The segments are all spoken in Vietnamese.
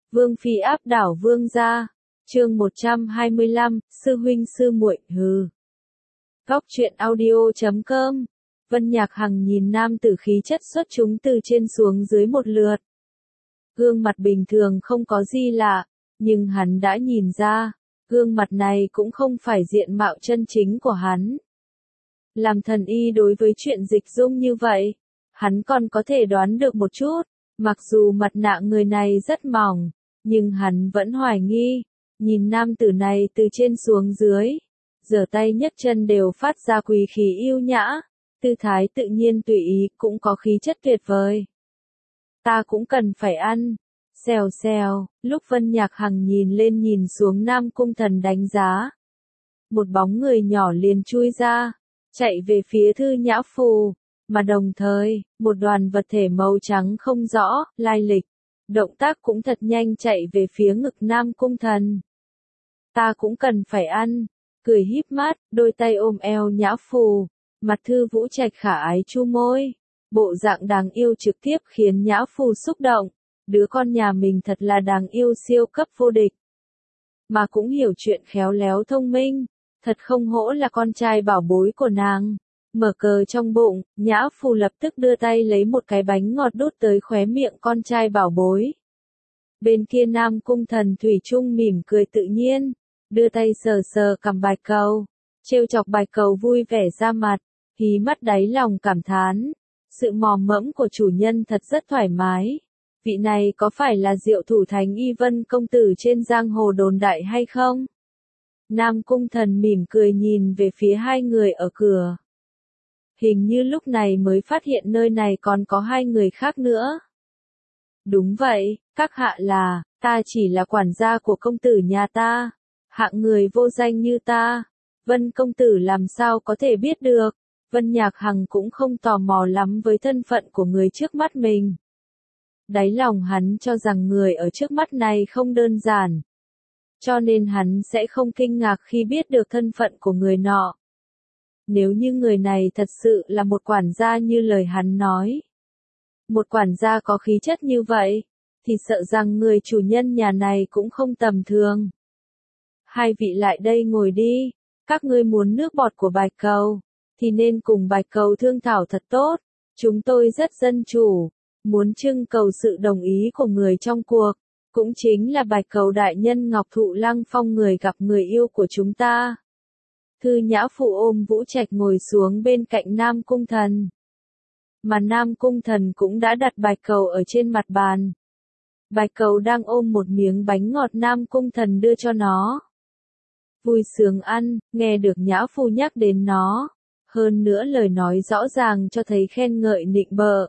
Vương phi áp đảo vương gia. Chương 125, sư huynh sư muội, hừ. Góc truyện audio.com. Vân Nhạc Hằng nhìn nam tử khí chất xuất chúng từ trên xuống dưới một lượt. Gương mặt bình thường không có gì lạ, nhưng hắn đã nhìn ra, gương mặt này cũng không phải diện mạo chân chính của hắn. Làm thần y đối với chuyện Dịch Dung như vậy, hắn còn có thể đoán được một chút, mặc dù mặt nạ người này rất mỏng, nhưng hắn vẫn hoài nghi, nhìn nam tử này từ trên xuống dưới, giở tay nhấc chân đều phát ra quý khí yêu nhã, tư thái tự nhiên tùy ý cũng có khí chất tuyệt vời. Ta cũng cần phải ăn. Xèo xèo, lúc Vân Nhạc Hằng nhìn lên nhìn xuống Nam Cung Thần đánh giá. Một bóng người nhỏ liền chui ra, chạy về phía Thư Nhã Phù, mà đồng thời, một đoàn vật thể màu trắng không rõ, lai lịch, động tác cũng thật nhanh chạy về phía ngực Nam Cung Thần. Ta cũng cần phải ăn, cười híp mắt, đôi tay ôm eo Nhã Phù, mặt Thư Vũ Trạch khả ái chu môi, bộ dạng đáng yêu trực tiếp khiến Nhã Phù xúc động. Đứa con nhà mình thật là đáng yêu siêu cấp vô địch. Mà cũng hiểu chuyện khéo léo thông minh, thật không hổ là con trai bảo bối của nàng. Mở cờ trong bụng, Nhã Phù lập tức đưa tay lấy một cái bánh ngọt đút tới khóe miệng con trai bảo bối. Bên kia Nam Cung Thần thủy chung mỉm cười tự nhiên, đưa tay sờ sờ cằm Bạch Cầu, trêu chọc Bạch Cầu vui vẻ ra mặt, hí mắt đáy lòng cảm thán. Sự mò mẫm của chủ nhân thật rất thoải mái. Vị này có phải là Diệu Thủ Thánh Y Vân công tử trên giang hồ đồn đại hay không? Nam Cung Thần mỉm cười nhìn về phía hai người ở cửa. Hình như lúc này mới phát hiện nơi này còn có hai người khác nữa. Đúng vậy, các hạ là, ta chỉ là quản gia của công tử nhà ta, hạng người vô danh như ta. Vân công tử làm sao có thể biết được? Vân Nhạc Hằng cũng không tò mò lắm với thân phận của người trước mắt mình. Đáy lòng hắn cho rằng người ở trước mắt này không đơn giản. Cho nên hắn sẽ không kinh ngạc khi biết được thân phận của người nọ. Nếu như người này thật sự là một quản gia như lời hắn nói. Một quản gia có khí chất như vậy, thì sợ rằng người chủ nhân nhà này cũng không tầm thường. Hai vị lại đây ngồi đi, các ngươi muốn nước bọt của Bạch Cầu, thì nên cùng Bạch Cầu thương thảo thật tốt, chúng tôi rất dân chủ. Muốn trưng cầu sự đồng ý của người trong cuộc, cũng chính là Bạch Cầu đại nhân Ngọc Thụ Lăng Phong người gặp người yêu của chúng ta. Thư Nhã Phù ôm Vũ Trạch ngồi xuống bên cạnh Nam Cung Thần. Mà Nam Cung Thần cũng đã đặt Bạch Cầu ở trên mặt bàn. Bạch Cầu đang ôm một miếng bánh ngọt Nam Cung Thần đưa cho nó. Vui sướng ăn, nghe được Nhã Phù nhắc đến nó. Hơn nữa lời nói rõ ràng cho thấy khen ngợi nịnh bợ.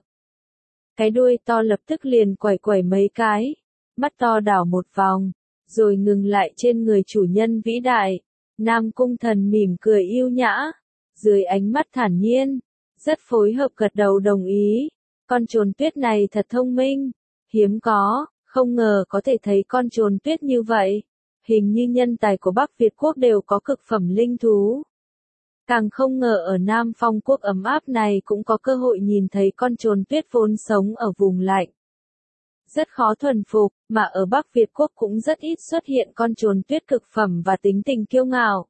Cái đuôi to lập tức liền quẩy quẩy mấy cái, mắt to đảo một vòng, rồi ngừng lại trên người chủ nhân vĩ đại. Nam Cung Thần mỉm cười yêu nhã, dưới ánh mắt thản nhiên, rất phối hợp gật đầu đồng ý. Con trồn tuyết này thật thông minh, hiếm có, không ngờ có thể thấy con trồn tuyết như vậy. Hình như nhân tài của Bắc Việt quốc đều có cực phẩm linh thú. Càng không ngờ ở Nam Phong quốc ấm áp này cũng có cơ hội nhìn thấy con trồn tuyết vốn sống ở vùng lạnh. Rất khó thuần phục, mà ở Bắc Việt quốc cũng rất ít xuất hiện con trồn tuyết cực phẩm và tính tình kiêu ngạo.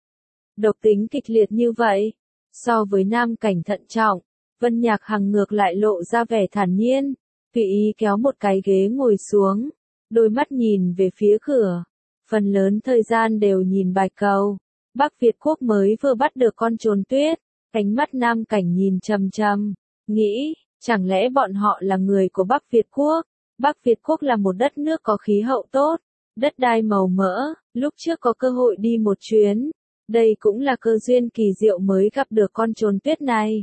Độc tính kịch liệt như vậy, so với Nam Cảnh thận trọng, Vân Nhạc Hằng ngược lại lộ ra vẻ thản nhiên, tùy ý kéo một cái ghế ngồi xuống, đôi mắt nhìn về phía cửa, phần lớn thời gian đều nhìn Bạch Cầu. Bắc Việt quốc mới vừa bắt được con trồn tuyết, ánh mắt Nam Cảnh nhìn trầm trầm, nghĩ, chẳng lẽ bọn họ là người của Bắc Việt quốc? Bắc Việt quốc là một đất nước có khí hậu tốt, đất đai màu mỡ, lúc trước có cơ hội đi một chuyến, đây cũng là cơ duyên kỳ diệu mới gặp được con trồn tuyết này.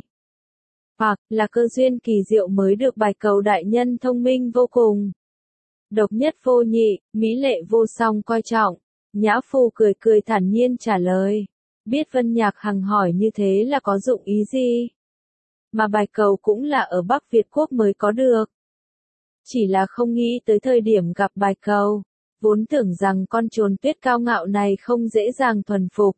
Hoặc là cơ duyên kỳ diệu mới được Bạch Cầu đại nhân thông minh vô cùng. Độc nhất vô nhị, mỹ lệ vô song coi trọng. Nhã Phù cười cười thản nhiên trả lời. Biết Vân Nhạc Hằng hỏi như thế là có dụng ý gì? Mà Bạch Cầu cũng là ở Bắc Việt quốc mới có được. Chỉ là không nghĩ tới thời điểm gặp Bạch Cầu, vốn tưởng rằng con trồn tuyết cao ngạo này không dễ dàng thuần phục.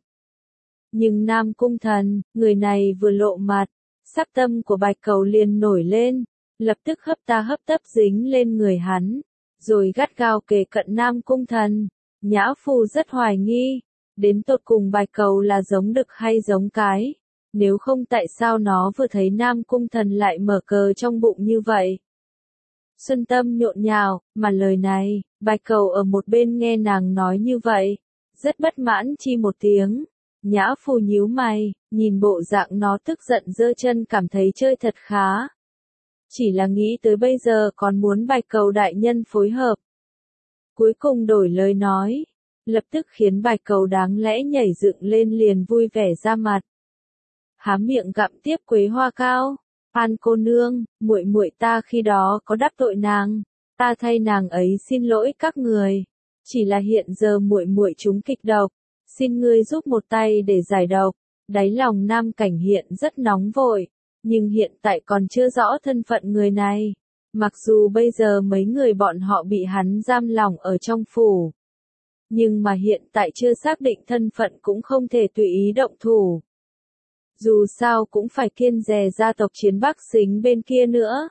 Nhưng Nam Cung Thần, người này vừa lộ mặt, sắc tâm của Bạch Cầu liền nổi lên, lập tức hấp ta hấp tấp dính lên người hắn. rồi gắt gao kề cận Nam Cung Thần. Nhã Phu rất hoài nghi, đến tột cùng Bạch Cầu là giống đực hay giống cái, nếu không tại sao nó vừa thấy Nam Cung Thần lại mở cờ trong bụng như vậy. Xuân tâm nhộn nhào, mà lời này, Bạch Cầu ở một bên nghe nàng nói như vậy, rất bất mãn chi một tiếng. Nhã Phu nhíu mày, nhìn bộ dạng nó tức giận giơ chân cảm thấy chơi thật khá. Chỉ là nghĩ tới bây giờ còn muốn Bạch Cầu đại nhân phối hợp. Cuối cùng đổi lời nói, lập tức khiến Bạch Cầu đáng lẽ nhảy dựng lên liền vui vẻ ra mặt. Há miệng gặm tiếp quế hoa cao. An cô nương, muội muội ta khi đó có đắc tội nàng, ta thay nàng ấy xin lỗi các người. Chỉ là hiện giờ muội muội trúng kịch độc, xin ngươi giúp một tay để giải độc. Đáy lòng Nam Cảnh hiện rất nóng vội, nhưng hiện tại còn chưa rõ thân phận người này. Mặc dù bây giờ mấy người bọn họ bị hắn giam lỏng ở trong phủ, nhưng mà hiện tại chưa xác định thân phận cũng không thể tùy ý động thủ. Dù sao cũng phải kiêng dè gia tộc Chiến Bắc Xính bên kia nữa.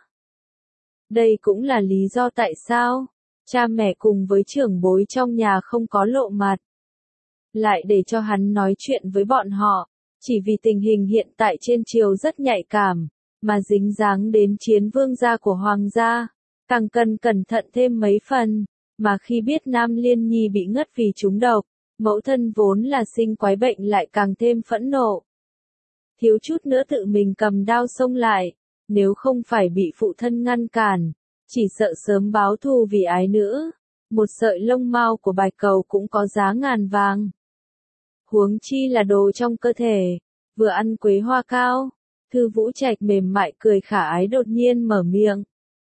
Đây cũng là lý do tại sao cha mẹ cùng với trưởng bối trong nhà không có lộ mặt, lại để cho hắn nói chuyện với bọn họ, chỉ vì tình hình hiện tại trên triều rất nhạy cảm, mà dính dáng đến Chiến Vương gia của Hoàng gia, càng cần cẩn thận thêm mấy phần. Mà khi biết Nam Liên Nhi bị ngất vì trúng độc, mẫu thân vốn là sinh quái bệnh lại càng thêm phẫn nộ. Thiếu chút nữa tự mình cầm đao xông lại, nếu không phải bị phụ thân ngăn cản, chỉ sợ sớm báo thù vì ái nữ. Một sợi lông mao của Bạch Cầu cũng có giá ngàn vàng. Huống chi là đồ trong cơ thể, vừa ăn quế hoa cao, Thư Vũ Trạch mềm mại cười khả ái đột nhiên mở miệng.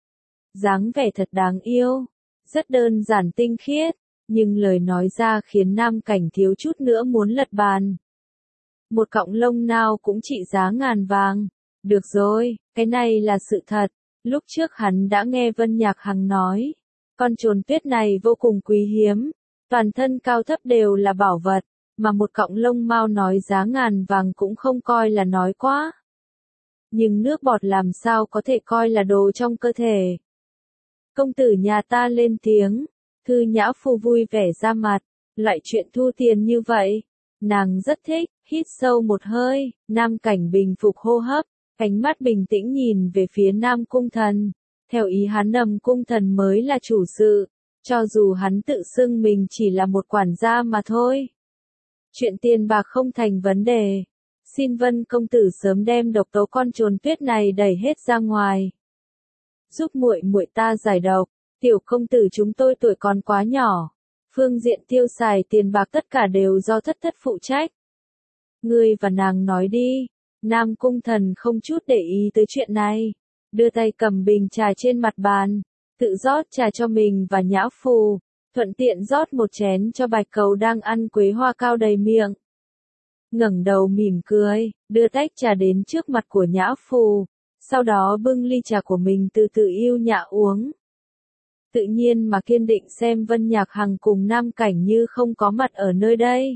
Dáng vẻ thật đáng yêu, rất đơn giản tinh khiết, nhưng lời nói ra khiến Nam Cảnh thiếu chút nữa muốn lật bàn. Một cọng lông nào cũng trị giá ngàn vàng. Được rồi, cái này là sự thật. Lúc trước hắn đã nghe Vân Nhạc Hằng nói, con trồn tuyết này vô cùng quý hiếm, toàn thân cao thấp đều là bảo vật, mà một cọng lông mao nói giá ngàn vàng cũng không coi là nói quá. Nhưng nước bọt làm sao có thể coi là đồ trong cơ thể. Công tử nhà ta lên tiếng, Thư Nhã Phu vui vẻ ra mặt, loại chuyện thu tiền như vậy, nàng rất thích. Hít sâu một hơi, Nam Cảnh bình phục hô hấp, ánh mắt bình tĩnh nhìn về phía Nam Cung Thần. Theo ý hắn Nam Cung Thần mới là chủ sự, cho dù hắn tự xưng mình chỉ là một quản gia mà thôi. Chuyện tiền bạc không thành vấn đề. Xin Vân công tử sớm đem độc tố con trồn tuyết này đẩy hết ra ngoài. Giúp muội muội ta giải độc, tiểu công tử chúng tôi tuổi còn quá nhỏ. Phương diện tiêu xài tiền bạc tất cả đều do thất thất phụ trách. Ngươi và nàng nói đi. Nam Cung Thần không chút để ý tới chuyện này, đưa tay cầm bình trà trên mặt bàn, tự rót trà cho mình và Nhã Phu, thuận tiện rót một chén cho Bạch Cầu đang ăn quế hoa cao đầy miệng. Ngẩng đầu mỉm cười, đưa tách trà đến trước mặt của Nhã Phu, sau đó bưng ly trà của mình từ từ yêu nhã uống. Tự nhiên mà kiên định xem Vân Nhạc Hằng cùng Nam Cảnh như không có mặt ở nơi đây.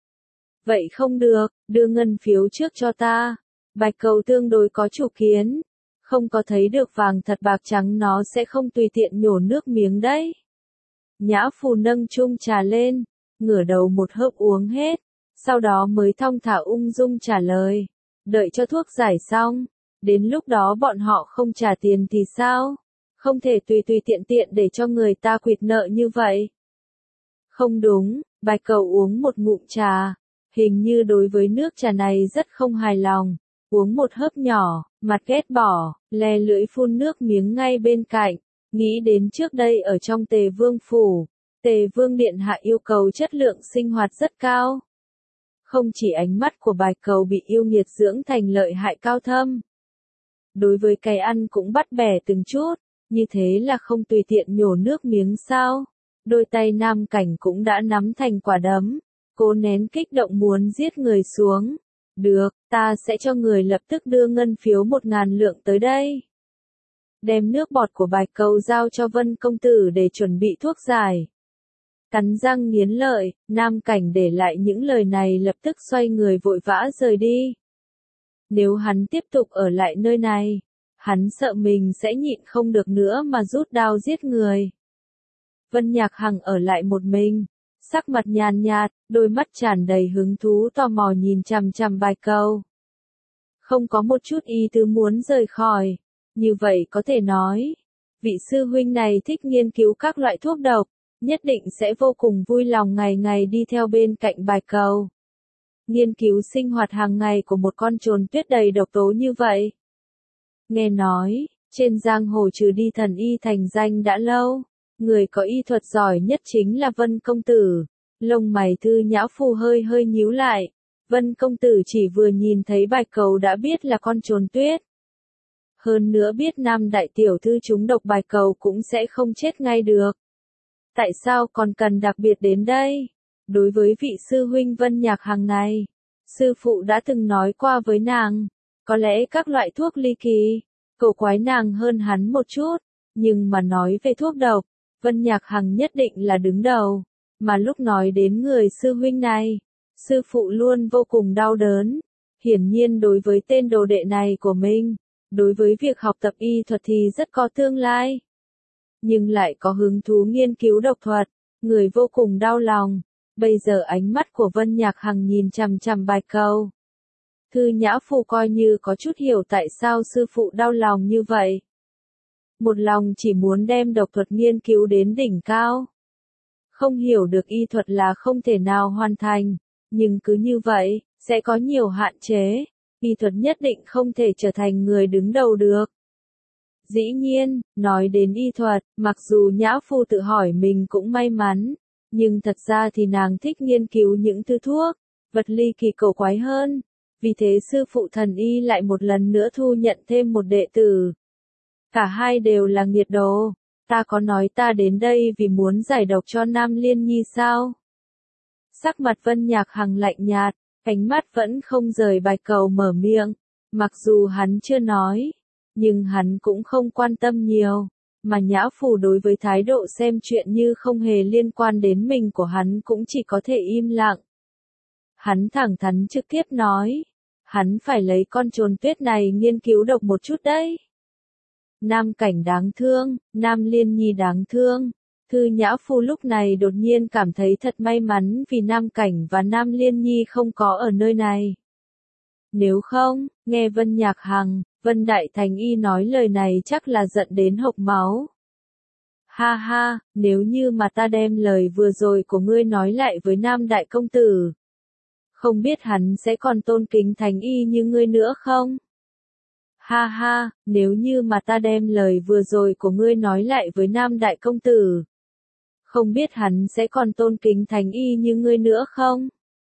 Vậy không được, đưa ngân phiếu trước cho ta. Bạch Cầu tương đối có chủ kiến, không có thấy được vàng thật bạc trắng nó sẽ không tùy tiện nhổ nước miếng đấy. Nhã Phu nâng chung trà lên, ngửa đầu một hớp uống hết, sau đó mới thong thả ung dung trả lời. Đợi cho thuốc giải xong, đến lúc đó bọn họ không trả tiền thì sao? Không thể tùy tiện tiện để cho người ta quỵt nợ như vậy. Không đúng, Bạch Cầu uống một ngụm trà, hình như đối với nước trà này rất không hài lòng, uống một hớp nhỏ, mặt ghét bỏ, lè lưỡi phun nước miếng ngay bên cạnh, nghĩ đến trước đây ở trong Tề Vương phủ, Tề Vương điện hạ yêu cầu chất lượng sinh hoạt rất cao. Không chỉ ánh mắt của Bạch Cầu bị yêu nghiệt dưỡng thành lợi hại cao thâm, đối với cái ăn cũng bắt bẻ từng chút, như thế là không tùy tiện nhổ nước miếng sao? Đôi tay Nam Cảnh cũng đã nắm thành quả đấm, cố nén kích động muốn giết người xuống. Được, ta sẽ cho người lập tức đưa ngân phiếu 1.000 lượng tới đây. Đem nước bọt của Bạch Cầu giao cho Vân công tử để chuẩn bị thuốc giải. Cắn răng nghiến lợi, Nam Cảnh để lại những lời này lập tức xoay người vội vã rời đi. Nếu hắn tiếp tục ở lại nơi này, hắn sợ mình sẽ nhịn không được nữa mà rút đao giết người. Vân Nhạc Hằng ở lại một mình, sắc mặt nhàn nhạt, đôi mắt tràn đầy hứng thú tò mò nhìn chằm chằm Bạch Cầu. Không có một chút ý tứ muốn rời khỏi, như vậy có thể nói, vị sư huynh này thích nghiên cứu các loại thuốc độc, nhất định sẽ vô cùng vui lòng ngày ngày đi theo bên cạnh Bạch Cầu. Nghiên cứu sinh hoạt hàng ngày của một con trồn tuyết đầy độc tố như vậy. Nghe nói, trên giang hồ trừ đi thần y thành danh đã lâu, người có y thuật giỏi nhất chính là Vân công tử. Lông mày Thư Nhã Phu hơi hơi nhíu lại. Vân công tử chỉ vừa nhìn thấy Bạch Cầu đã biết là con trồn tuyết. Hơn nữa biết Nam đại tiểu thư trúng độc Bạch Cầu cũng sẽ không chết ngay được. Tại sao còn cần đặc biệt đến đây? Đối với vị sư huynh Vân Nhạc Hằng này, sư phụ đã từng nói qua với nàng, có lẽ các loại thuốc ly kỳ, cổ quái nàng hơn hắn một chút, nhưng mà nói về thuốc độc, Vân Nhạc Hằng nhất định là đứng đầu, mà lúc nói đến người sư huynh này, sư phụ luôn vô cùng đau đớn, hiển nhiên đối với tên đồ đệ này của mình, đối với việc học tập y thuật thì rất có tương lai, nhưng lại có hứng thú nghiên cứu độc thuật, người vô cùng đau lòng. Bây giờ ánh mắt của Vân Nhạc Hằng nhìn chằm chằm Bạch Cầu. Thư Nhã Phu coi như có chút hiểu tại sao sư phụ đau lòng như vậy. Một lòng chỉ muốn đem độc thuật nghiên cứu đến đỉnh cao. Không hiểu được y thuật là không thể nào hoàn thành, nhưng cứ như vậy, sẽ có nhiều hạn chế, y thuật nhất định không thể trở thành người đứng đầu được. Dĩ nhiên, nói đến y thuật, mặc dù Nhã Phu tự hỏi mình cũng may mắn, nhưng thật ra thì nàng thích nghiên cứu những thứ thuốc, vật ly kỳ cổ quái hơn. Vì thế sư phụ thần y lại một lần nữa thu nhận thêm một đệ tử. Cả hai đều là nghiệt đồ. Ta có nói ta đến đây vì muốn giải độc cho Nam Liên Nhi sao? Sắc mặt Vân Nhạc Hằng lạnh nhạt, ánh mắt vẫn không rời Bạch Cầu mở miệng. Mặc dù hắn chưa nói, nhưng hắn cũng không quan tâm nhiều. Mà Nhã Phu đối với thái độ xem chuyện như không hề liên quan đến mình của hắn cũng chỉ có thể im lặng. Hắn thẳng thắn trực tiếp nói, hắn phải lấy con trồn tuyết này nghiên cứu độc một chút đấy. Nam Cảnh đáng thương, Nam Liên Nhi đáng thương. Thư Nhã Phu lúc này đột nhiên cảm thấy thật may mắn vì Nam Cảnh và Nam Liên Nhi không có ở nơi này. Nếu không, nghe Vân Nhạc Hằng, Vân Đại Thành Y nói lời này chắc là giận đến hộc máu. Ha ha, nếu như mà ta đem lời vừa rồi của ngươi nói lại với Nam Đại Công Tử, không biết hắn sẽ còn tôn kính Thành Y như ngươi nữa không? Ha ha, nếu như mà ta đem lời vừa rồi của ngươi nói lại với Nam Đại Công Tử, không biết hắn sẽ còn tôn kính Thành Y như ngươi nữa không?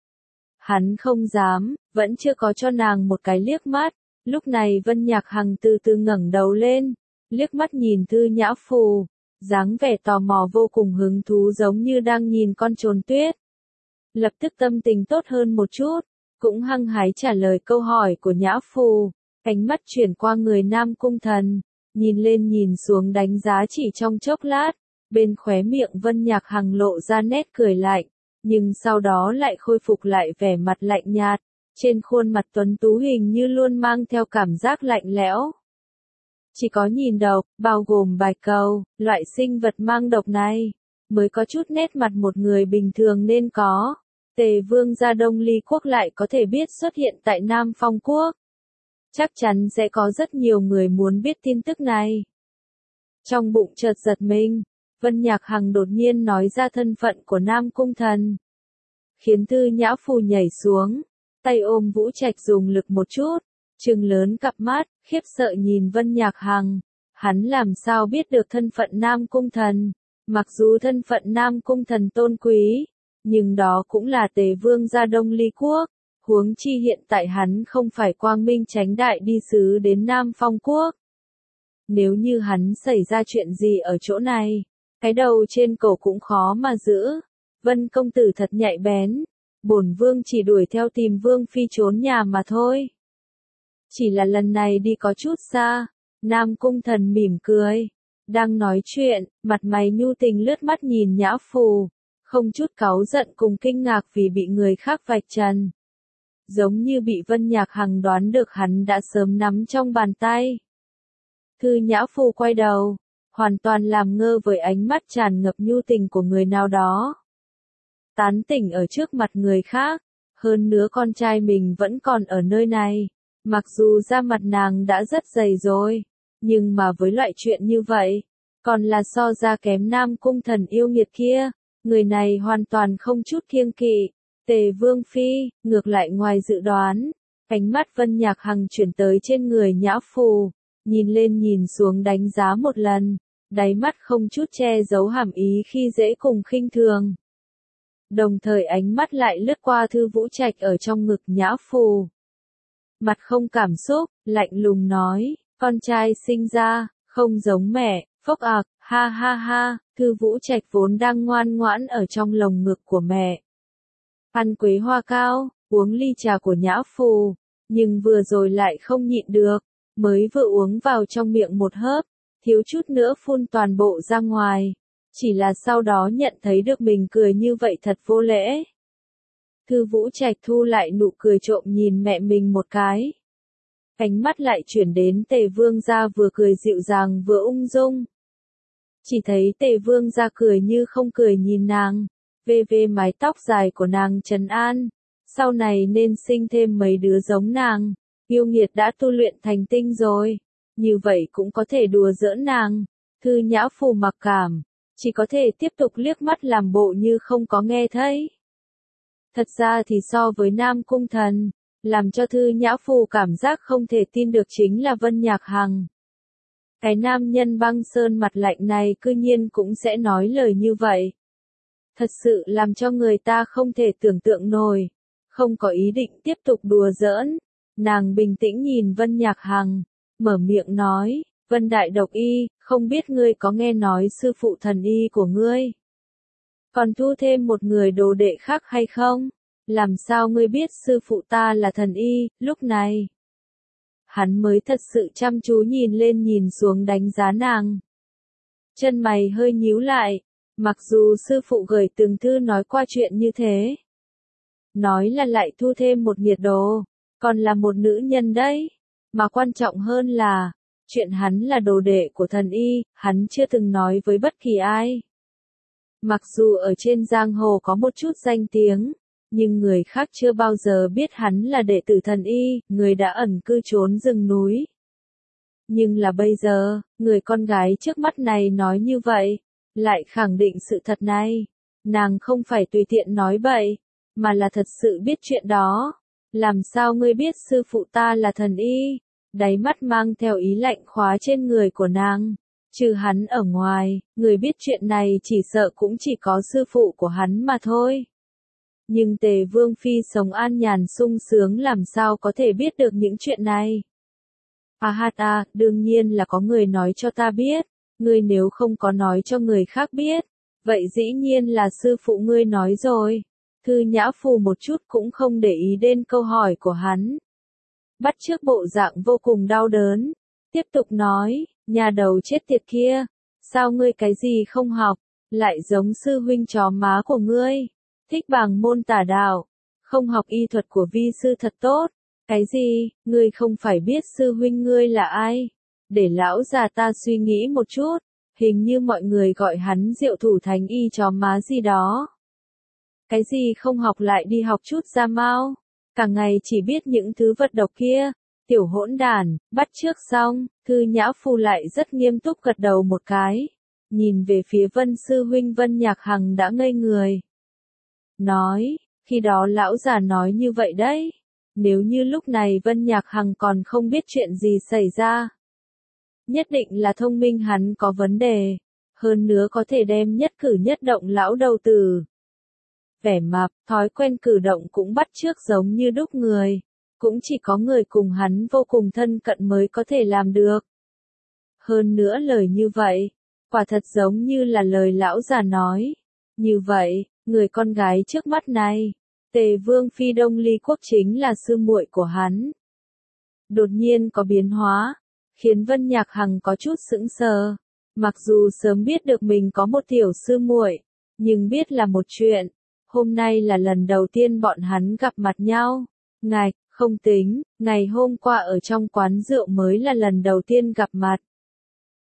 Hắn không dám, vẫn chưa có cho nàng một cái liếc mắt. Lúc này Vân Nhạc Hằng từ từ ngẩng đầu lên, liếc mắt nhìn Thư Nhã Phu, dáng vẻ tò mò vô cùng hứng thú giống như đang nhìn con trồn tuyết. Lập tức tâm tình tốt hơn một chút, cũng hăng hái trả lời câu hỏi của Nhã Phu, ánh mắt chuyển qua người Nam Cung Thần, nhìn lên nhìn xuống đánh giá chỉ trong chốc lát, bên khóe miệng Vân Nhạc Hằng lộ ra nét cười lạnh, nhưng sau đó lại khôi phục lại vẻ mặt lạnh nhạt. Trên khuôn mặt tuấn tú hình như luôn mang theo cảm giác lạnh lẽo. Chỉ có nhìn độc, bao gồm Bạch Cầu, loại sinh vật mang độc này, mới có chút nét mặt một người bình thường nên có. Tề Vương gia Đông Ly Quốc lại có thể biết xuất hiện tại Nam Phong Quốc. Chắc chắn sẽ có rất nhiều người muốn biết tin tức này. Trong bụng chợt giật mình, Vân Nhạc Hằng đột nhiên nói ra thân phận của Nam Cung Thần. Khiến Thư Nhã Phu nhảy xuống. Tay ôm Vũ Trạch dùng lực một chút, trừng lớn cặp mắt, khiếp sợ nhìn Vân Nhạc Hằng. Hắn làm sao biết được thân phận Nam Cung Thần? Mặc dù thân phận Nam Cung Thần tôn quý, nhưng đó cũng là Tề Vương gia Đông Ly Quốc. Huống chi hiện tại hắn không phải quang minh chánh đại đi sứ đến Nam Phong Quốc. Nếu như hắn xảy ra chuyện gì ở chỗ này, cái đầu trên cổ cũng khó mà giữ. Vân công tử thật nhạy bén. Bổn vương chỉ đuổi theo tìm vương phi trốn nhà mà thôi. Chỉ là lần này đi có chút xa. Nam Cung Thần mỉm cười. Đang nói chuyện, mặt mày nhu tình lướt mắt nhìn Nhã Phu. Không chút cáu giận cùng kinh ngạc vì bị người khác vạch trần. Giống như bị Vân Nhạc Hằng đoán được hắn đã sớm nắm trong bàn tay. Thư Nhã Phu quay đầu. hoàn toàn làm ngơ với ánh mắt tràn ngập nhu tình của người nào đó. Tán tỉnh ở trước mặt người khác, hơn nữa con trai mình vẫn còn ở nơi này, mặc dù da mặt nàng đã rất dày rồi, nhưng mà với loại chuyện như vậy, còn là so ra kém Nam Cung Thần yêu nghiệt kia, người này hoàn toàn không chút kiêng kỵ. Tề Vương Phi, ngược lại ngoài dự đoán, ánh mắt Vân Nhạc Hằng chuyển tới trên người Nhã Phù, nhìn lên nhìn xuống đánh giá một lần, đáy mắt không chút che giấu hàm ý khi dễ cùng khinh thường. Đồng thời ánh mắt lại lướt qua Thư Vũ Trạch ở trong ngực Nhã Phù. Mặt không cảm xúc, lạnh lùng nói, con trai sinh ra, không giống mẹ, phốc ạc, ha ha ha, Thư Vũ Trạch vốn đang ngoan ngoãn ở trong lồng ngực của mẹ. Ăn quế hoa cao, uống ly trà của Nhã Phù, nhưng vừa rồi lại không nhịn được, mới vừa uống vào trong miệng một hớp, thiếu chút nữa phun toàn bộ ra ngoài, chỉ là sau đó nhận thấy được mình cười như vậy thật vô lễ. Thư Vũ Trạch thu lại nụ cười trộm nhìn mẹ mình một cái. Ánh mắt lại chuyển đến Tề Vương gia vừa cười dịu dàng vừa ung dung. Chỉ thấy Tề Vương gia cười như không cười nhìn nàng, vê mái tóc dài của nàng trấn an, sau này nên sinh thêm mấy đứa giống nàng, yêu nghiệt đã tu luyện thành tinh rồi, như vậy cũng có thể đùa giỡn nàng. Thư Nhã Phù mặc cảm, chỉ có thể tiếp tục liếc mắt làm bộ như không có nghe thấy. Thật ra thì so với Nam Cung Thần, làm cho Thư Nhã Phù cảm giác không thể tin được chính là Vân Nhạc Hằng. Cái nam nhân băng sơn mặt lạnh này cư nhiên cũng sẽ nói lời như vậy. Thật sự làm cho người ta không thể tưởng tượng nổi, không có ý định tiếp tục đùa giỡn. Nàng bình tĩnh nhìn Vân Nhạc Hằng, mở miệng nói, Vân Đại Độc Y, không biết ngươi có nghe nói sư phụ thần y của ngươi còn thu thêm một người đồ đệ khác hay không? Làm sao ngươi biết sư phụ ta là thần y? Lúc này, hắn mới thật sự chăm chú nhìn lên nhìn xuống đánh giá nàng. Chân mày hơi nhíu lại, mặc dù sư phụ gửi từng thư nói qua chuyện như thế. Nói là lại thu thêm một nhiệt đồ, còn là một nữ nhân đấy. Mà quan trọng hơn là, chuyện hắn là đồ đệ của thần y, hắn chưa từng nói với bất kỳ ai. Mặc dù ở trên giang hồ có một chút danh tiếng, nhưng người khác chưa bao giờ biết hắn là đệ tử thần y, người đã ẩn cư trốn rừng núi. Nhưng là bây giờ, người con gái trước mắt này nói như vậy, lại khẳng định sự thật này. Nàng không phải tùy tiện nói bậy, mà là thật sự biết chuyện đó. Làm sao ngươi biết sư phụ ta là thần y? Đáy mắt mang theo ý lạnh khóa trên người của nàng. Trừ hắn ở ngoài, người biết chuyện này chỉ sợ cũng chỉ có sư phụ của hắn mà thôi. Nhưng Tề Vương Phi sống an nhàn sung sướng làm sao có thể biết được những chuyện này. Đương nhiên là có người nói cho ta biết, ngươi nếu không có nói cho người khác biết, vậy dĩ nhiên là sư phụ ngươi nói rồi. Thư Nhã Phù một chút cũng không để ý đến câu hỏi của hắn. Bắt chước bộ dạng vô cùng đau đớn, tiếp tục nói, nhà đầu chết tiệt kia, sao ngươi cái gì không học, lại giống sư huynh chó má của ngươi, thích bảng môn tả đạo, không học y thuật của vi sư thật tốt. Cái gì, ngươi không phải biết sư huynh ngươi là ai? Để lão già ta suy nghĩ một chút, hình như mọi người gọi hắn Diệu Thủ Thánh Y chó má gì đó. Cái gì không học lại đi học chút ra mau, cả ngày chỉ biết những thứ vật độc kia, tiểu hỗn đản. Bắt chước xong, Thư Nhã Phù lại rất nghiêm túc gật đầu một cái, nhìn về phía Vân sư huynh Vân Nhạc Hằng đã ngây người. Nói, khi đó lão già nói như vậy đấy. Nếu như lúc này Vân Nhạc Hằng còn không biết chuyện gì xảy ra, nhất định là thông minh hắn có vấn đề, hơn nữa có thể đem nhất cử nhất động lão đầu tử. Vẻ mặt, thói quen cử động cũng bắt chước giống như đúc người, cũng chỉ có người cùng hắn vô cùng thân cận mới có thể làm được. Hơn nữa lời như vậy, quả thật giống như là lời lão già nói. Như vậy, người con gái trước mắt này, Tề Vương Phi Đông Ly Quốc chính là sư muội của hắn. Đột nhiên có biến hóa, khiến Vân Nhạc Hằng có chút sững sờ. Mặc dù sớm biết được mình có một tiểu sư muội, nhưng biết là một chuyện. Hôm nay là lần đầu tiên bọn hắn gặp mặt nhau. Ngạch, không tính, ngày hôm qua ở trong quán rượu mới là lần đầu tiên gặp mặt.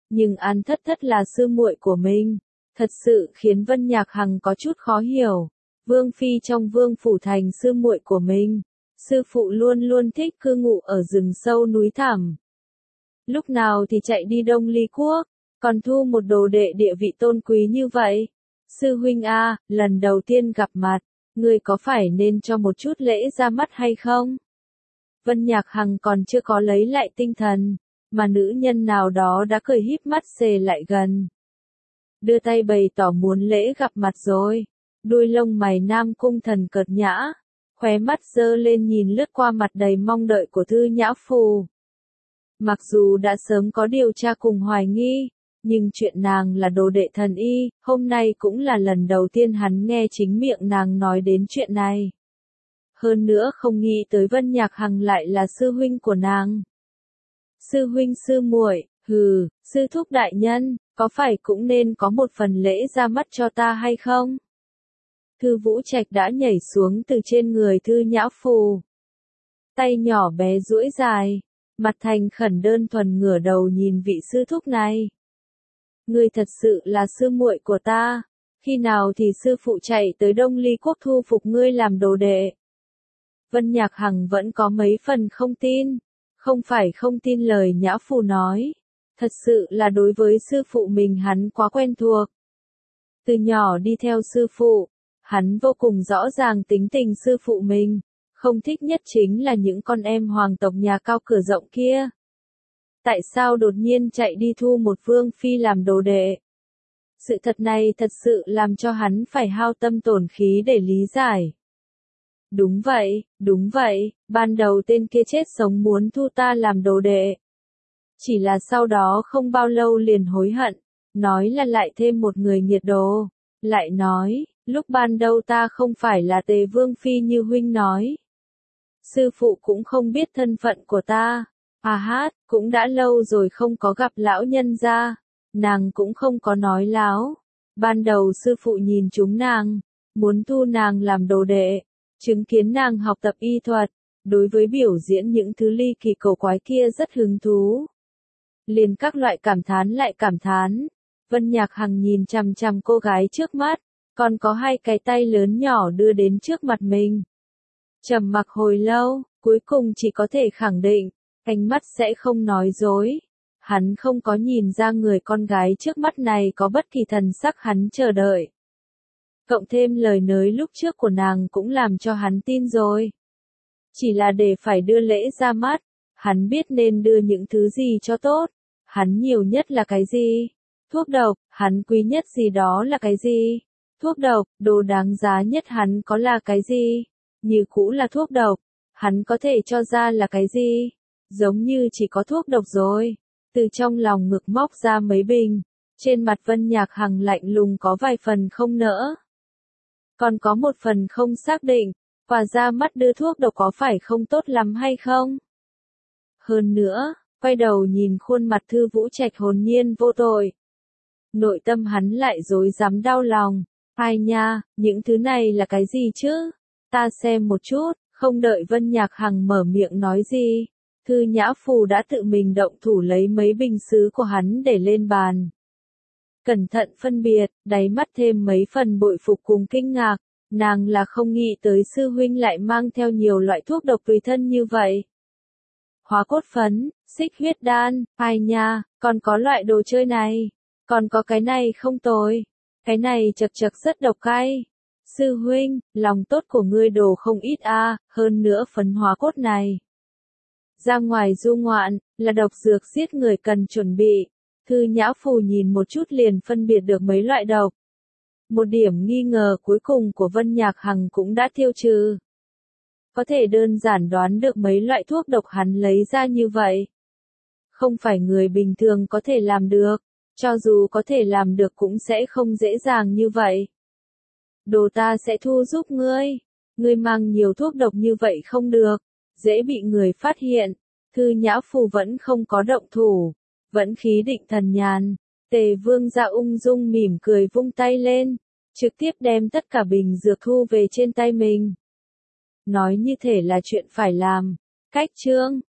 nhưng An Thất Thất là sư muội của mình, thật sự khiến Vân Nhạc Hằng có chút khó hiểu. Vương phi trong vương phủ thành sư muội của mình, sư phụ luôn luôn thích cư ngụ ở rừng sâu núi thẳm. Lúc nào thì chạy đi Đông Ly Quốc, còn thu một đồ đệ địa vị tôn quý như vậy. Sư huynh a, lần đầu tiên gặp mặt, ngươi có phải nên cho một chút lễ ra mắt hay không? Vân Nhạc Hằng còn chưa có lấy lại tinh thần, mà nữ nhân nào đó đã cười híp mắt xề lại gần. Đưa tay bày tỏ muốn lễ gặp mặt rồi. Đuôi lông mày Nam Cung Thần cợt nhã, khóe mắt giơ lên nhìn lướt qua mặt đầy mong đợi của Thư Nhã Phù. Mặc dù đã sớm có điều tra cùng hoài nghi, nhưng chuyện nàng là đồ đệ thần y, hôm nay cũng là lần đầu tiên hắn nghe chính miệng nàng nói đến chuyện này. Hơn nữa không nghĩ tới Vân Nhạc Hằng lại là sư huynh của nàng. Sư huynh sư muội, hừ, sư thúc đại nhân, có phải cũng nên có một phần lễ ra mắt cho ta hay không? Thư Vũ Trạch đã nhảy xuống từ trên người Thư Nhã Phù. Tay nhỏ bé duỗi dài, mặt thành khẩn đơn thuần ngửa đầu nhìn vị sư thúc này. Ngươi thật sự là sư muội của ta, khi nào thì sư phụ chạy tới Đông Ly Quốc thu phục ngươi làm đồ đệ? Vân Nhạc Hằng vẫn có mấy phần không tin, không phải không tin lời Nhã Phù nói, thật sự là đối với sư phụ mình hắn quá quen thuộc. Từ nhỏ đi theo sư phụ, hắn vô cùng rõ ràng tính tình sư phụ mình, không thích nhất chính là những con em hoàng tộc nhà cao cửa rộng kia. Tại sao đột nhiên chạy đi thu một vương phi làm đồ đệ? Sự thật này thật sự làm cho hắn phải hao tâm tổn khí để lý giải. Đúng vậy, ban đầu tên kia chết sống muốn thu ta làm đồ đệ. Chỉ là sau đó không bao lâu liền hối hận, nói là lại thêm một người nhiệt đồ, lại nói, lúc ban đầu ta không phải là Tề Vương Phi như huynh nói. Sư phụ cũng không biết thân phận của ta. Cũng đã lâu rồi không có gặp lão nhân gia, nàng cũng không có nói láo. Ban đầu sư phụ nhìn chúng nàng, muốn thu nàng làm đồ đệ, chứng kiến nàng học tập y thuật, đối với biểu diễn những thứ ly kỳ cầu quái kia rất hứng thú. Liền các loại cảm thán lại cảm thán, Vân Nhạc Hằng nhìn chằm chằm cô gái trước mắt, còn có hai cái tay lớn nhỏ đưa đến trước mặt mình. Trầm mặc hồi lâu, cuối cùng chỉ có thể khẳng định, ánh mắt sẽ không nói dối. Hắn không có nhìn ra người con gái trước mắt này có bất kỳ thần sắc hắn chờ đợi. Cộng thêm lời nói lúc trước của nàng cũng làm cho hắn tin rồi. Chỉ là để phải đưa lễ ra mắt, hắn biết nên đưa những thứ gì cho tốt. Hắn nhiều nhất là cái gì? Thuốc độc, hắn quý nhất gì đó là cái gì? Thuốc độc, đồ đáng giá nhất hắn có là cái gì? Như cũ là thuốc độc, hắn có thể cho ra là cái gì? Giống như chỉ có thuốc độc rồi. Từ trong lòng ngực móc ra mấy bình, trên mặt Vân Nhạc Hằng lạnh lùng có vài phần không nỡ. Còn có một phần không xác định, và ra mắt đưa thuốc độc có phải không tốt lắm hay không? Hơn nữa, quay đầu nhìn khuôn mặt Thư Vũ Trạch hồn nhiên vô tội. Nội tâm hắn lại rối rắm đau lòng. Ai nha, những thứ này là cái gì chứ? Ta xem một chút, không đợi Vân Nhạc Hằng mở miệng nói gì. Thư Nhã Phù đã tự mình động thủ lấy mấy bình sứ của hắn để lên bàn. Cẩn thận phân biệt, đáy mắt thêm mấy phần bội phục cùng kinh ngạc, nàng là không nghĩ tới sư huynh lại mang theo nhiều loại thuốc độc tùy thân như vậy. Hóa cốt phấn, xích huyết đan, ai nha, còn có loại đồ chơi này, còn có cái này không tồi, cái này chật chật rất độc cay. Sư huynh, lòng tốt của ngươi đồ không ít hơn nữa phấn hóa cốt này. Ra ngoài du ngoạn, là độc dược giết người cần chuẩn bị. Thư Nhã Phù nhìn một chút liền phân biệt được mấy loại độc. Một điểm nghi ngờ cuối cùng của Vân Nhạc Hằng cũng đã tiêu trừ. Có thể đơn giản đoán được mấy loại thuốc độc hắn lấy ra như vậy. Không phải người bình thường có thể làm được, cho dù có thể làm được cũng sẽ không dễ dàng như vậy. Đồ ta sẽ thu giúp ngươi mang nhiều thuốc độc như vậy không được, dễ bị người phát hiện. Thư Nhã Phù vẫn không có động thủ, vẫn khí định thần nhàn. Tề Vương gia ung dung mỉm cười vung tay lên, trực tiếp đem tất cả bình dược thu về trên tay mình. Nói như thể là chuyện phải làm. Cách chương